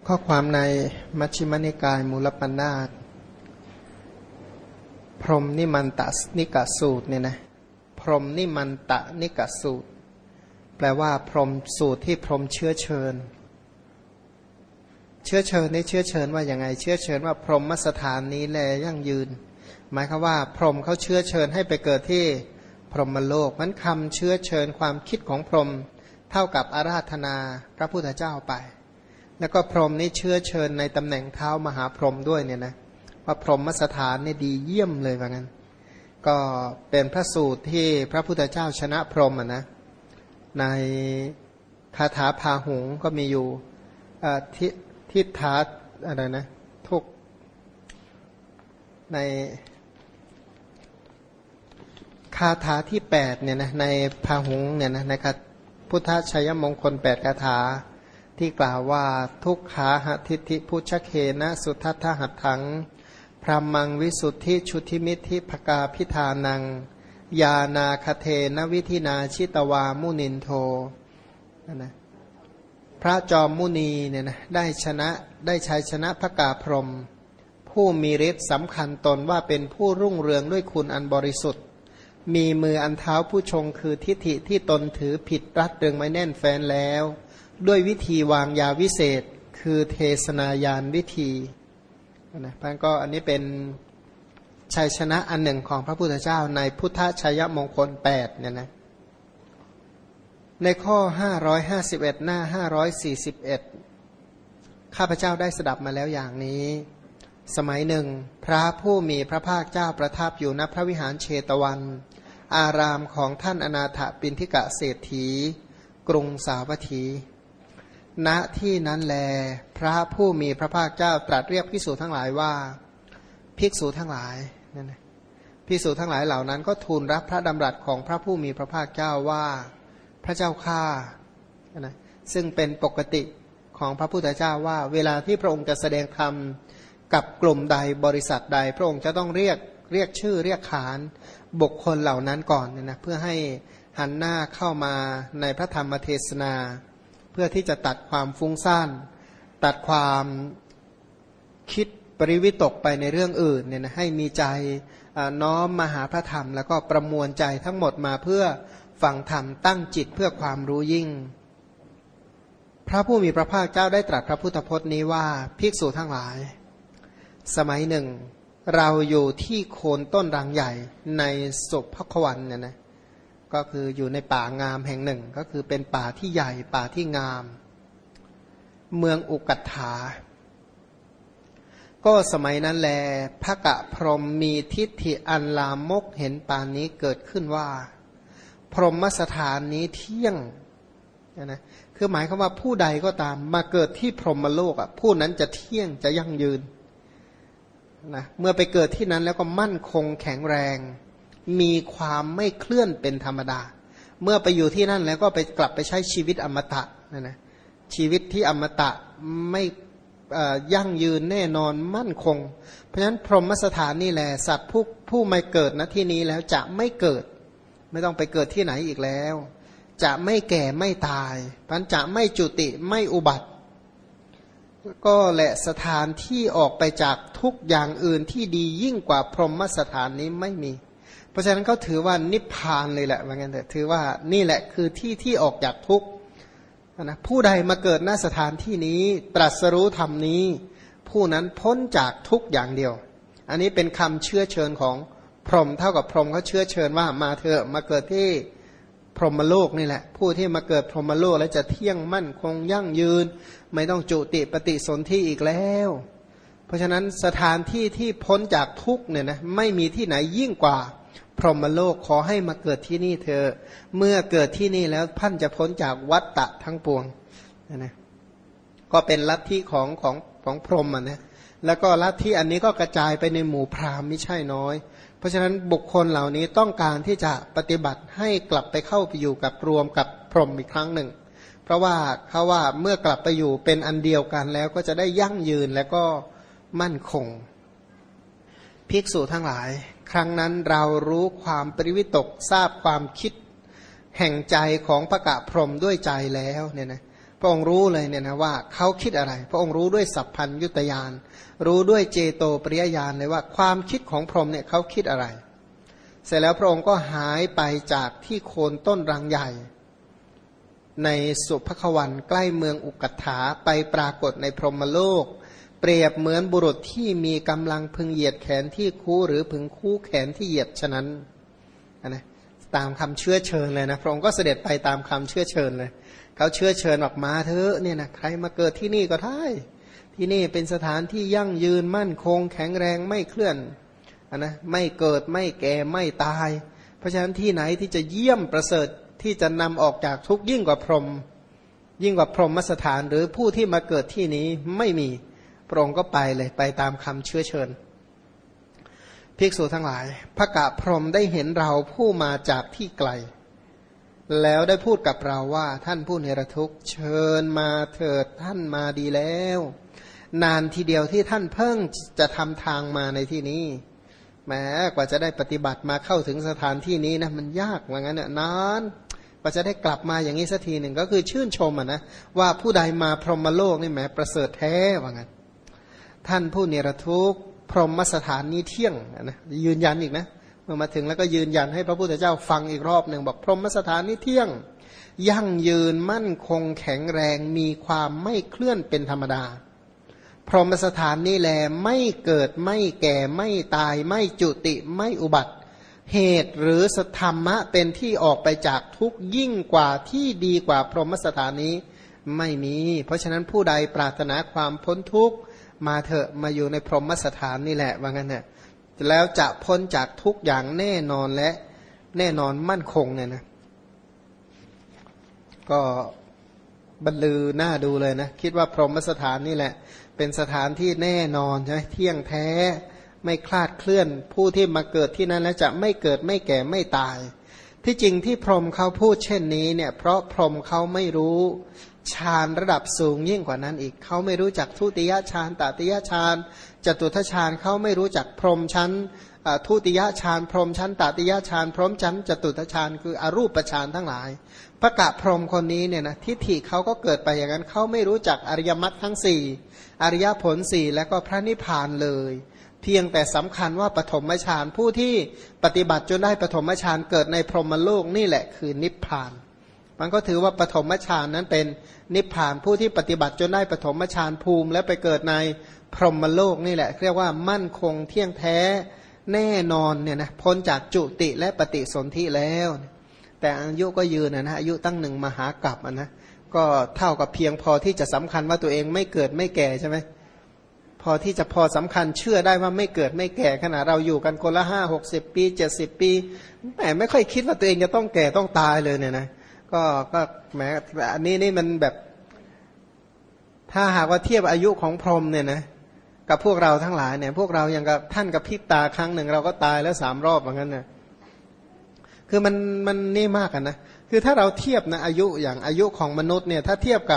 ข้อความในมัชฌิมนิกายมูลปัญนาตพรหมนิมันตนิกสูตรเนี่ยนะพรหมนิมันตนิกสูตรแปลว่าพรหมสูตรที่พรหมเชื้อเชิญนี่เชื้อเชิญว่าอย่างไงเชื้อเชิญว่าพรหมสถานนี้แลยั่งยืนหมายความว่าพรหมเขาเชื้อเชิญให้ไปเกิดที่พรหมโลกมันคำเชื้อเชิญความคิดของพรหมเท่ากับอาราธนาพระพุทธเจ้าไปแล้วก็พรหมนี้เชื้อเชิญในตำแหน่งเท้ามหาพรหมด้วยเนี่ยนะว่าพรหมสถานนี่ดีเยี่ยมเลยว่างั้นก็เป็นพระสูตรที่พระพุทธเจ้าชนะพรหมนะในคาถาพาหุงก็มีอยู่ทิฏฐาอะไรนะทุกในคาถาที่8เนี่ยนะในพาหุงเนี่ยนะในพุทธชัยมงคล8คาถาที่กล่าวว่าทุกขาหทิฏฐิพุชเคนะสุทัทธหัตถังพรามังวิสุทธิชุติมิธิภกาพิธานังยานาคเทนวิธินาชิตวามุนินโทนะพระจอมมุนีเนี่ยนะได้ชัยชนะพระกาพรหมผู้มีฤทธิ์สำคัญตนว่าเป็นผู้รุ่งเรืองด้วยคุณอันบริสุทธิ์มีมืออันเท้าผู้ชงคือทิฏฐิที่ตนถือผิดรัดเรึงไว้แน่นแฟ้นแล้วด้วยวิธีวางยาวิเศษคือเทศนายานวิธีนะพันก็อันนี้เป็นชัยชนะอันหนึ่งของพระพุทธเจ้าในพุทธชัยมงคล8เนี่ยนะในข้อ551หน้า541ข้าพเจ้าได้สดับมาแล้วอย่างนี้สมัยหนึ่งพระผู้มีพระภาคเจ้าประทับอยู่ณพระวิหารเชตวันอารามของท่านอนาถปิณฑิกะเศรษฐีกรุงสาวัตถีณที่นั้นแลพระผู้มีพระภาคเจ้าตรัสเรียกภิกษุทั้งหลายว่าภิกษุทั้งหลายนั่นนะภิกษุทั้งหลายเหล่านั้นก็ทูลรับพระดำรัสของพระผู้มีพระภาคเจ้าว่าพระเจ้าข้านะซึ่งเป็นปกติของพระพุทธเจ้าว่าเวลาที่พระองค์จะแสดงธรรมกับกลุ่มใดบริษัทใดพระองค์จะต้องเรียกชื่อเรียกขานบุคคลเหล่านั้นก่อนเนี่ยนะเพื่อให้หันหน้าเข้ามาในพระธรรมเทศนาเพื่อที่จะตัดความฟุ้งซ่านตัดความคิดปริวิตกไปในเรื่องอื่นเนี่ยนะให้มีใจน้อมมาหาพระธรรมแล้วก็ประมวลใจทั้งหมดมาเพื่อฟังธรรมตั้งจิตเพื่อความรู้ยิ่งพระผู้มีพระภาคเจ้าได้ตรัสพระพุทธพจน์นี้ว่าภิกษุทั้งหลายสมัยหนึ่งเราอยู่ที่โคนต้นรังใหญ่ในสุภควันเนี่ยนะก็คืออยู่ในป่างามแห่งหนึ่งก็คือเป็นป่าที่ใหญ่ป่าที่งามเมืองอุกัฏฐาก็สมัยนั้นแลพระกะพรหมมีทิฏฐิอันลามกเห็นปานนี้เกิดขึ้นว่าพรหมสถานนี้เที่ยงนะคือหมายความว่าผู้ใดก็ตามมาเกิดที่พรหมโลกผู้นั้นจะเที่ยงจะยั่งยืนนะเมื่อไปเกิดที่นั้นแล้วก็มั่นคงแข็งแรงมีความไม่เคลื่อนเป็นธรรมดาเมื่อไปอยู่ที่นั่นแล้วก็ไปกลับไปใช้ชีวิตอมตะนะชีวิตที่อมตะไม่ยั่งยืนแน่นอนมั่นคงเพราะฉะนั้นพรหมสถานนี่แหละสัตว์ผู้ไม่เกิดณที่นี้แล้วจะไม่เกิดไม่ต้องไปเกิดที่ไหนอีกแล้วจะไม่แก่ไม่ตายพันจะไม่จุติไม่อุบัติก็แหละสถานที่ออกไปจากทุกอย่างอื่นที่ดียิ่งกว่าพรหมสถานนี้ไม่มีเพราะฉะนั้นเขาถือว่านิพพานเลยแหละว่างั้นเถอะถือว่านี่แหละคือที่ออกจากทุกข์นะผู้ใดมาเกิดณสถานที่นี้ตรัสรู้ธรรมนี้ผู้นั้นพ้นจากทุกข์อย่างเดียวอันนี้เป็นคำเชื้อเชิญของพรหมเท่ากับพรหมเขาเชื้อเชิญว่ามาเถอะมาเกิดที่พรหมโลกนี่แหละผู้ที่มาเกิดพรหมโลกแล้วจะเที่ยงมั่นคงยั่งยืนไม่ต้องจุติปฏิสนธิอีกแล้วเพราะฉะนั้นสถานที่ที่พ้นจากทุกข์เนี่ยนะไม่มีที่ไหนยิ่งกว่าพรหมโลกขอให้มาเกิดที่นี่เถอะเมื่อเกิดที่นี่แล้วท่านจะพ้นจากวัฏฏะทั้งปวงนะก็เป็นลัทธิของพรหมนะแล้วก็ลัทธิอันนี้ก็กระจายไปในหมู่พราหมณ์ไม่ใช่น้อยเพราะฉะนั้นบุคคลเหล่านี้ต้องการที่จะปฏิบัติให้กลับไปเข้าไปอยู่กับรวมกับพรหมอีกครั้งหนึ่งเพราะว่าเขาว่าเมื่อกลับไปอยู่เป็นอันเดียวกันแล้วก็จะได้ยั่งยืนและก็มั่นคงภิกษุทั้งหลายครั้งนั้นเรารู้ความปริวิตกทราบความคิดแห่งใจของพระกะพรหมด้วยใจแล้วเนี่ยนะเพระองค์รู้เลยเนี่ยนะว่าเขาคิดอะไรพระองค์รู้ด้วยสัพพัญญุตญาณรู้ด้วยเจโตปริยญาณเลยว่าความคิดของพรหมเนี่ยเขาคิดอะไรเสร็จแล้วพระองค์ก็หายไปจากที่โคนต้นรังใหญ่ในสุภควันใกล้เมืองอุกัฏฐาไปปรากฏในพรหมโลกเปรียบเหมือนบุรุษที่มีกำลังพึงเหยียดแขนที่คู่หรือพึงคู่แขนที่เหยียดฉะนั้นนะตามคำเชื้อเชิญเลยนะพระองค์ก็เสด็จไปตามคำเชื้อเชิญเลยเขาเชื้อเชิญออกมาเถอะเนี่ยนะใครมาเกิดที่นี่ก็ได้ที่นี่เป็นสถานที่ยั่งยืนมั่นคงแข็งแรงไม่เคลื่อนนะไม่เกิดไม่แก่ไม่ตายเพราะฉะนั้นที่ไหนที่จะเยี่ยมประเสริฐที่จะนำออกจากทุกข์ยิ่งกว่าพรหมสถานหรือผู้ที่มาเกิดที่นี้ไม่มีพระองค์ก็ไปเลยไปตามคำเชื้อเชิญภิกษุทั้งหลายพระกะพรหมได้เห็นเราผู้มาจากที่ไกลแล้วได้พูดกับเราว่าท่านผู้เนรทุกข์เชิญมาเถิดท่านมาดีแล้วนานทีเดียวที่ท่านเพิ่งจะทำทางมาในที่นี้แม้กว่าจะได้ปฏิบัติมาเข้าถึงสถานที่นี้นะมันยากว่างั้นเนี่ยนานกว่าจะได้กลับมาอย่างนี้สักทีหนึ่งก็คือชื่นชมนะว่าผู้ใดมาพรหมโลกนี่แหมประเสริฐแท้ว่างั้นท่านผู้เนรทุกข์พรหมสถานนี้เที่ยงนะยืนยันอีกนะเมื่อมาถึงแล้วก็ยืนยันให้พระพุทธเจ้าฟังอีกรอบหนึ่งบอกพรหมสถานนี้เที่ยงยั่งยืนมั่นคงแข็งแรงมีความไม่เคลื่อนเป็นธรรมดาพรหมสถานนี้แลไม่เกิดไม่แก่ไม่ตายไม่จุติไม่อุบัติเหตุหรือสธรรมะเป็นที่ออกไปจากทุกข์ยิ่งกว่าที่ดีกว่าพรหมสถานนี้ไม่มีเพราะฉะนั้นผู้ใดปรารถนาความพ้นทุกข์มาเถอะมาอยู่ในพรหมสถานนี่แหละว่างั้นเนี่ยแล้วจะพ้นจากทุกอย่างแน่นอนและแน่นอนมั่นคงเนี่ยนะก็บรรลือหน้าดูเลยนะคิดว่าพรหมสถานนี่แหละเป็นสถานที่แน่นอนใช่ไหมเที่ยงแท้ไม่คลาดเคลื่อนผู้ที่มาเกิดที่นั้นแล้วจะไม่เกิดไม่แก่ไม่ตายที่จริงที่พรหมเขาพูดเช่นนี้เนี่ยเพราะพรหมเขาไม่รู้ฌานระดับสูงยิ่งกว่านั้นอีกเขาไม่รู้จักทุติยฌานตติยฌานจตุทัชฌานเขาไม่รู้จักพรหมชั้นทุติยฌานพรหมชั้นตติยฌานพรหมชั้นจตุทัชฌานคืออรูปฌานทั้งหลายพระกะพรหมคนนี้เนี่ยนะทิฏฐิเขาก็เกิดไปอย่างนั้นเขาไม่รู้จักอริยมรรคทั้งสี่อริยผลสี่และก็พระนิพพานเลยเพียงแต่สำคัญว่าปฐมฌานผู้ที่ปฏิบัติจนได้ปฐมฌานเกิดในพรหมโลกนี่แหละคือนิพพานมันก็ถือว่าปฐมฌานนั้นเป็นนิพพานผู้ที่ปฏิบัติจนได้ปฐมฌานภูมิและไปเกิดในพรหมโลกนี่แหละเรียกว่ามั่นคงเที่ยงแท้แน่นอนเนี่ยนะพ้นจากจุติและปฏิสนธิแล้วแต่อายุก็ยืนนะอายุตั้งหนึ่งมหากรัปนะก็เท่ากับเพียงพอที่จะสำคัญว่าตัวเองไม่เกิดไม่แก่ใช่ไหมพอที่จะพอสำคัญเชื่อได้ว่าไม่เกิดไม่แก่ขณะเราอยู่กันคนละ50 ปี70 ปีแต่ไม่ค่อยคิดว่าตัวเองจะต้องแก่ต้องตายเลยเนี่ยนะก็แหมอันนี้นี่มันแบบถ้าหากว่าเทียบอายุของพรหมเนี่ยนะกับพวกเราทั้งหลายเนี่ยพวกเราอย่างกับท่านกับพริบตาครั้งหนึ่งเราก็ตายแล้ว3 รอบเหมือนกันนะคือมันนี่มากกันนะคือถ้าเราเทียบนะอายุอย่างอายุของมนุษย์เนี่ยถ้าเทียบกับ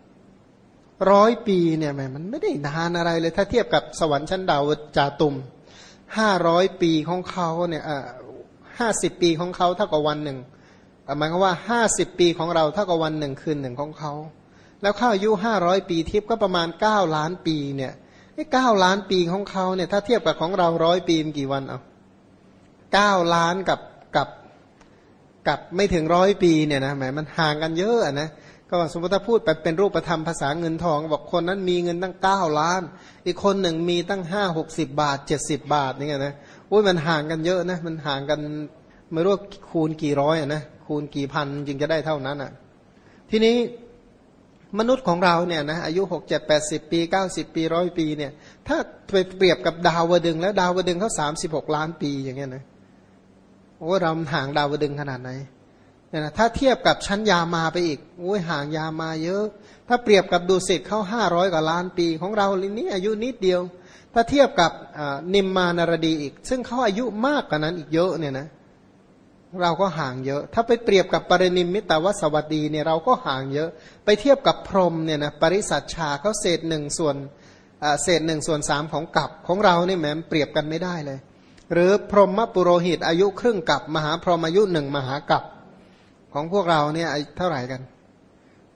100 ปีเนี่ยมันไม่ได้นานอะไรเลยถ้าเทียบกับสวรรค์ชั้นดาวจาตุม500 ปีของเขาเนี่ย50 ปีของเขาเท่ากับวันหนึ่งหมายความว่า50 ปีของเราเท่ากับวันหนึ่งคืนหนึ่งของเขาแล้วเข้าอายุ500 ปีทิพย์ก็ประมาณ9 ล้านปีเนี่ย9 ล้านปีของเขาเนี่ยถ้าเทียบกับของเรา100 ปีมันกี่วันเอา9 ล้านกับไม่ถึง100 ปีเนี่ยนะแหมมันห่างกันเยอะนะก็สมมติถ้าพูดไปเป็นรูปธรรมภาษาเงินทองบอกคนนั้นมีเงินตั้ง9 ล้านอีกคนหนึ่งมีตั้ง50-60 บาท70 บาทนี่ไงนะโอ้ยมันห่างกันเยอะนะมันห่างกันไม่รู้คูณกี่ร้อยนะคูณกี่พันจึงจะได้เท่านั้นอ่ะทีนี้มนุษย์ของเราเนี่ยนะอายุ60-80 ปี90 ปี100 ปีเนี่ยถ้าไปเปรียบกับดาวดึงส์แล้วดาวดึงส์เขา36 ล้านปีอย่างเงี้ยนะโอ้เราห่างดาวดึงส์ขนาดไหนเนี่ยนะถ้าเทียบกับชั้นยามาไปอีกโอ้ยห่างยามาเยอะถ้าเปรียบกับดุสิตเขา500 กว่าล้านปีของเรานี่อายุนิดเดียวถ้าเทียบกับนิมมานารดีอีกซึ่งเขาอายุมากกว่านั้นอีกเยอะเนี่ยนะเราก็ห่างเยอะถ้าไปเปรียบกับปรินิมมิตวสวัสดีเนี่ยเราก็ห่างเยอะไปเทียบกับพรหมเนี่ยนะปริสัชชาเขาเศษ1/3ของกัปของเราเนี่ยแม้เปรียบกันไม่ได้เลยหรือพรหมปุโรหิตอายุครึ่งกัปมหาพรหมอายุ1 มหากัปของพวกเราเนี่ยเท่าไหร่กัน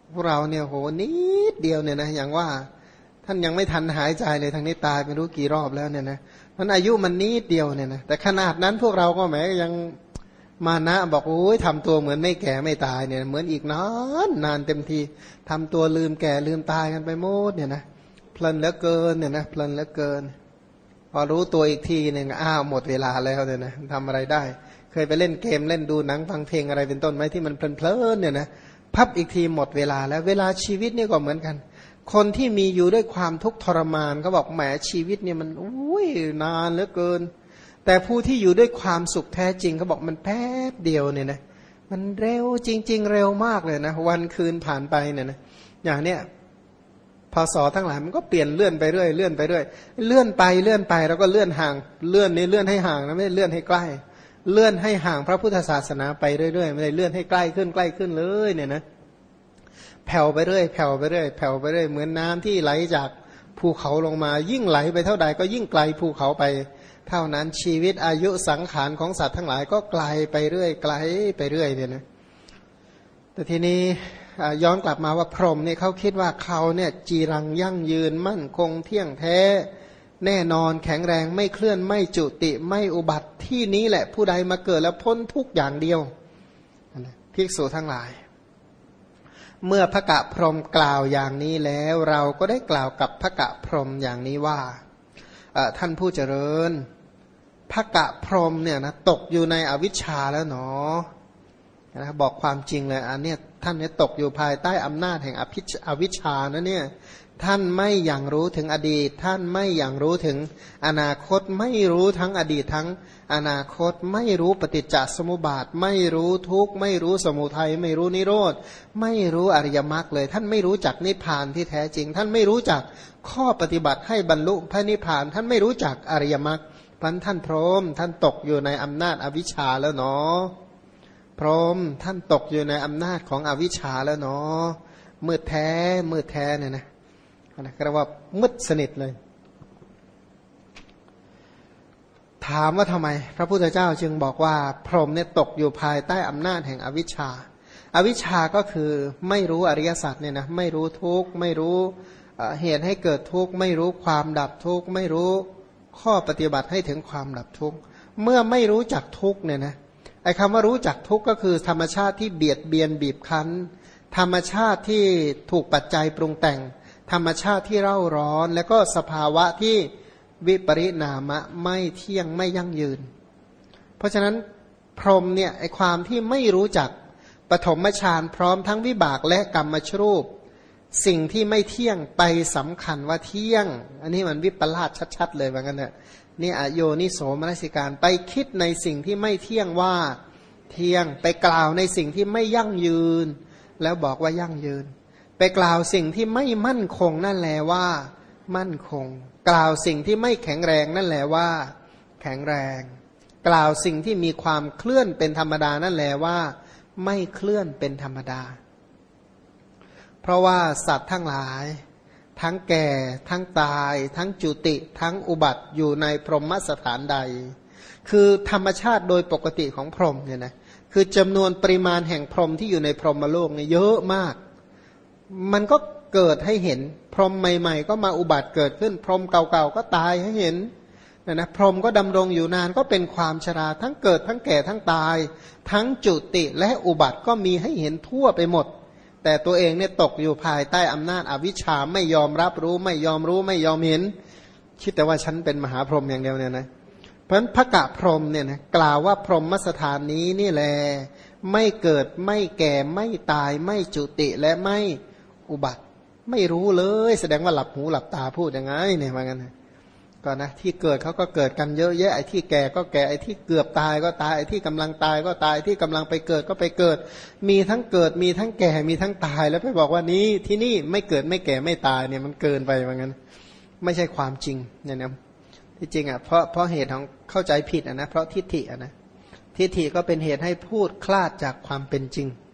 พวกเราเนี่ยโหนิดเดียวเนี่ยนะอย่างว่าท่านยังไม่ทันหายใจเลยทางนี้ตายไม่รู้กี่รอบแล้วเนี่ยนะมันอายุมันนิดเดียวเนี่ยนะแต่ขนาดนั้นพวกเราก็แหมยังมานะบอกโอ้ยทำตัวเหมือนไม่แก่ไม่ตายเนี่ยเหมือนอีกนานนานเต็มทีทำตัวลืมแก่ลืมตายกันไปหมดเนี่ยนะเพลินเหลือเกินเนี่ยนะเพลินเหลือเกินพอรู้ตัวอีกทีเนี่ยอ้าวหมดเวลาแล้วเนี่ยนะทำอะไรได้เคยไปเล่นเกมเล่นดูหนังฟังเพลงอะไรเป็นต้นไหมที่มันเพลินเนี่ยนะพับอีกทีหมดเวลาแล้วเวลาชีวิตนี่ก็เหมือนกันคนที่มีอยู่ด้วยความทุกข์ทรมานก็บอกแหมชีวิตเนี่ยมันอุ้ยนานเหลือเกินแต่ผู้ที่อยู่ด้วยความสุขแท้จริงเขาบอกมันแป๊บเดียวเนี่ยนะมันเร็วจริงๆเร็วมากเลยนะวันคืนผ่านไปเนี่ยนะอย่างเนี้ยพศทั้งหลายมันก็เปลี่ยนเลื่อนไปเรื่อยเลื่อนไปเรื่อยเลื่อนไปแล้วก็เลื่อนห่างเลื่อนนี้เลื่อนให้ห่างนะไม่ได้เลื่อนให้ใกล้เลื่อนให้ห่างพระพุทธศาสนาไปเรื่อยๆไม่ได้เลื่อนให้ใกล้ขึ้นเลยเนี่ยนะแผ่วไปเรื่อยแผ่วไปเรื่อยแผ่วไปเรื่อยเหมือนน้ำที่ไหลจากภูเขาลงมายิ่งไหลไปเท่าใดก็ยิ่งไกลภูเขาไปเท่านั้นชีวิตอายุสังขารของสัตว์ทั้งหลายก็ไกลไปเรื่อยไกลไปเรื่อยเนี่ยนะแต่ทีนี้ย้อนกลับมาว่าพรหมเนี่ยเขาคิดว่าเขาเนี่ยจีรังยั่งยืนมั่นคงเที่ยงแท้แน่นอนแข็งแรงไม่เคลื่อนไม่จุติไม่อุบัติที่นี้แหละผู้ใดมาเกิดแล้วพ้นทุกอย่างเดียวภิกษุทั้งหลายเมื่อพระกะพรหมกล่าวอย่างนี้แล้วเราก็ได้กล่าวกับพระกะพรหมอย่างนี้ว่าท่านผู้เจริญพระกะพรหมเนี่ยนะตกอยู่ในอวิชชาแล้วเนาะนะบอกความจริงเลยอันเนี้ยท่านเนี่ยตกอยู่ภายใต้อำนาจแห่งอวิชชานะเนี่ยท่านไม่อย่างรู้ถึงอดีตท่านไม่อย่างรู้ถึงอนาคตไม่รู้ทั้งอดีตทั้งอนาคตไม่รู้ปฏิจจสมุปบาทไม่รู้ทุกข์ไม่รู้สมุทัยไม่รู้นิโรธไม่รู้อริยมรรคเลยท่านไม่รู้จักนิพพานที่แท้จริงท่านไม่รู้จักข้อปฏิบัติให้บรรลุพระนิพพานท่านไม่รู้จักอริยมรรคพันท่านพรหมท่านตกอยู่ในอำนาจอวิชชาแล้วเนาะพรหมท่านตกอยู่ในอำนาจของอวิชชาแล้วเนาะมืดแท้เนี่ยนะเรียกว่ามืดสนิทเลยถามว่าทำไมพระพุทธเจ้าจึงบอกว่าพรหมเนี่ยตกอยู่ภายใต้อำนาจแห่งอวิชชาอวิชชาก็คือไม่รู้อริยสัจเนี่ยนะไม่รู้ทุกข์ไม่รู้เหตุให้เกิดทุกข์ไม่รู้ความดับทุกข์ไม่รู้ข้อปฏิบัติให้ถึงความดับทุกข์เมื่อไม่รู้จักทุกข์เนี่ยนะไอ้คำว่ารู้จักทุกข์ก็คือธรรมชาติที่เบียดเบียนบีบคั้นธรรมชาติที่ถูกปัจจัยปรุงแต่งธรรมชาติที่เร่าร้อนแล้วก็สภาวะที่วิปริณามะไม่เที่ยงไม่ยั่งยืนเพราะฉะนั้นพรหมเนี่ยไอความที่ไม่รู้จักปฐมฌานพร้อมทั้งวิบากและกรรมชรูปสิ่งที่ไม่เที่ยงไปสำคัญว่าเที่ยงอันนี้มันวิปลาสชัดๆเลยว่างั้นเนี่ยนี่อโยนิโสมนสิการไปคิดในสิ่งที่ไม่เที่ยงว่าเที่ยงไปกล่าวในสิ่งที่ไม่ยั่งยืนแล้วบอกว่ายั่งยืนไปกล่าวสิ่งที่ไม่มั่นคงนั่นแหละว่ามั่นคงกล่าวสิ่งที่ไม่แข็งแรงนั่นแหละว่าแข็งแรงกล่าวสิ่งที่มีความเคลื่อนเป็นธรรมดานั่นแหละว่าไม่เคลื่อนเป็นธรรมดาเพราะว่าสัตว์ทั้งหลายทั้งแก่ทั้งตายทั้งจุติทั้งอุบัติอยู่ในพรหมสถานใดคือธรรมชาติโดยปกติของพรหมเนี่ยนะคือจำนวนปริมาณแห่งพรหมที่อยู่ในพรหมโลกเนี่ยเยอะมากมันก็เกิดให้เห็นพรหมใหม่ๆก็มาอุบัติเกิดขึ้นพรหมเก่าๆก็ตายให้เห็นนะพรหมก็ดำรงอยู่นานก็เป็นความชราทั้งเกิดทั้งแก่ทั้งตายทั้งจุติและอุบัติก็มีให้เห็นทั่วไปหมดแต่ตัวเองเนี่ยตกอยู่ภายใต้อำนาจอวิชชาไม่ยอมรับรู้ไม่ยอมรู้ไม่ยอมเห็นคิดแต่ว่าฉันเป็นมหาพรหมอย่างเดียวเนี่ยนะเพราะฉะนั้นพระกะพรหมเนี่ยนะกล่าวว่าพรหมสถานนี้นี่แหละไม่เกิดไม่แก่ไม่ตายไม่จุติและไม่อุบัติไม่รู้เลยแสดงว่าหลับหูหลับตาพูดยังไงเนี่ยว่างั้นก็นะที่เกิดเขาก็เกิดกันเยอะแยะไอ้ที่แก่ก็แก่ไอ้ที่เกือบตายก็ตายไอ้ที่กำลังตายก็ตายที่กำลังไปเกิดก็ไปเกิดมีทั้งเกิดมีทั้งแก่มีทั้งตายแล้วไปบอกว่านี้ที่นี่ไม่เกิดไม่แก่ไม่ตายเนี่ยมันเกินไปว่างั้นไม่ใช่ความจริงเนี่ยนะที่จริงอ่ะเพราะเหตุของเข้าใจผิดอ่ะนะเพราะทิฏฐิอ่ะนะทิฏฐิก็เป็นเหตุให้พูดคลาดจากความเป็นจริง